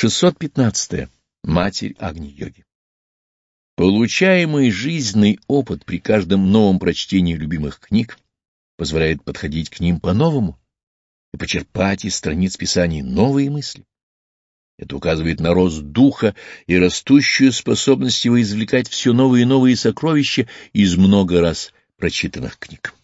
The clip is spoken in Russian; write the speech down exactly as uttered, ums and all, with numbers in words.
шестьсот пятнадцатое. Матерь Агни-йоги. Получаемый жизненный опыт при каждом новом прочтении любимых книг позволяет подходить к ним по-новому и почерпать из страниц Писаний новые мысли. Это указывает на рост духа и растущую способность его извлекать все новые и новые сокровища из много раз прочитанных книг.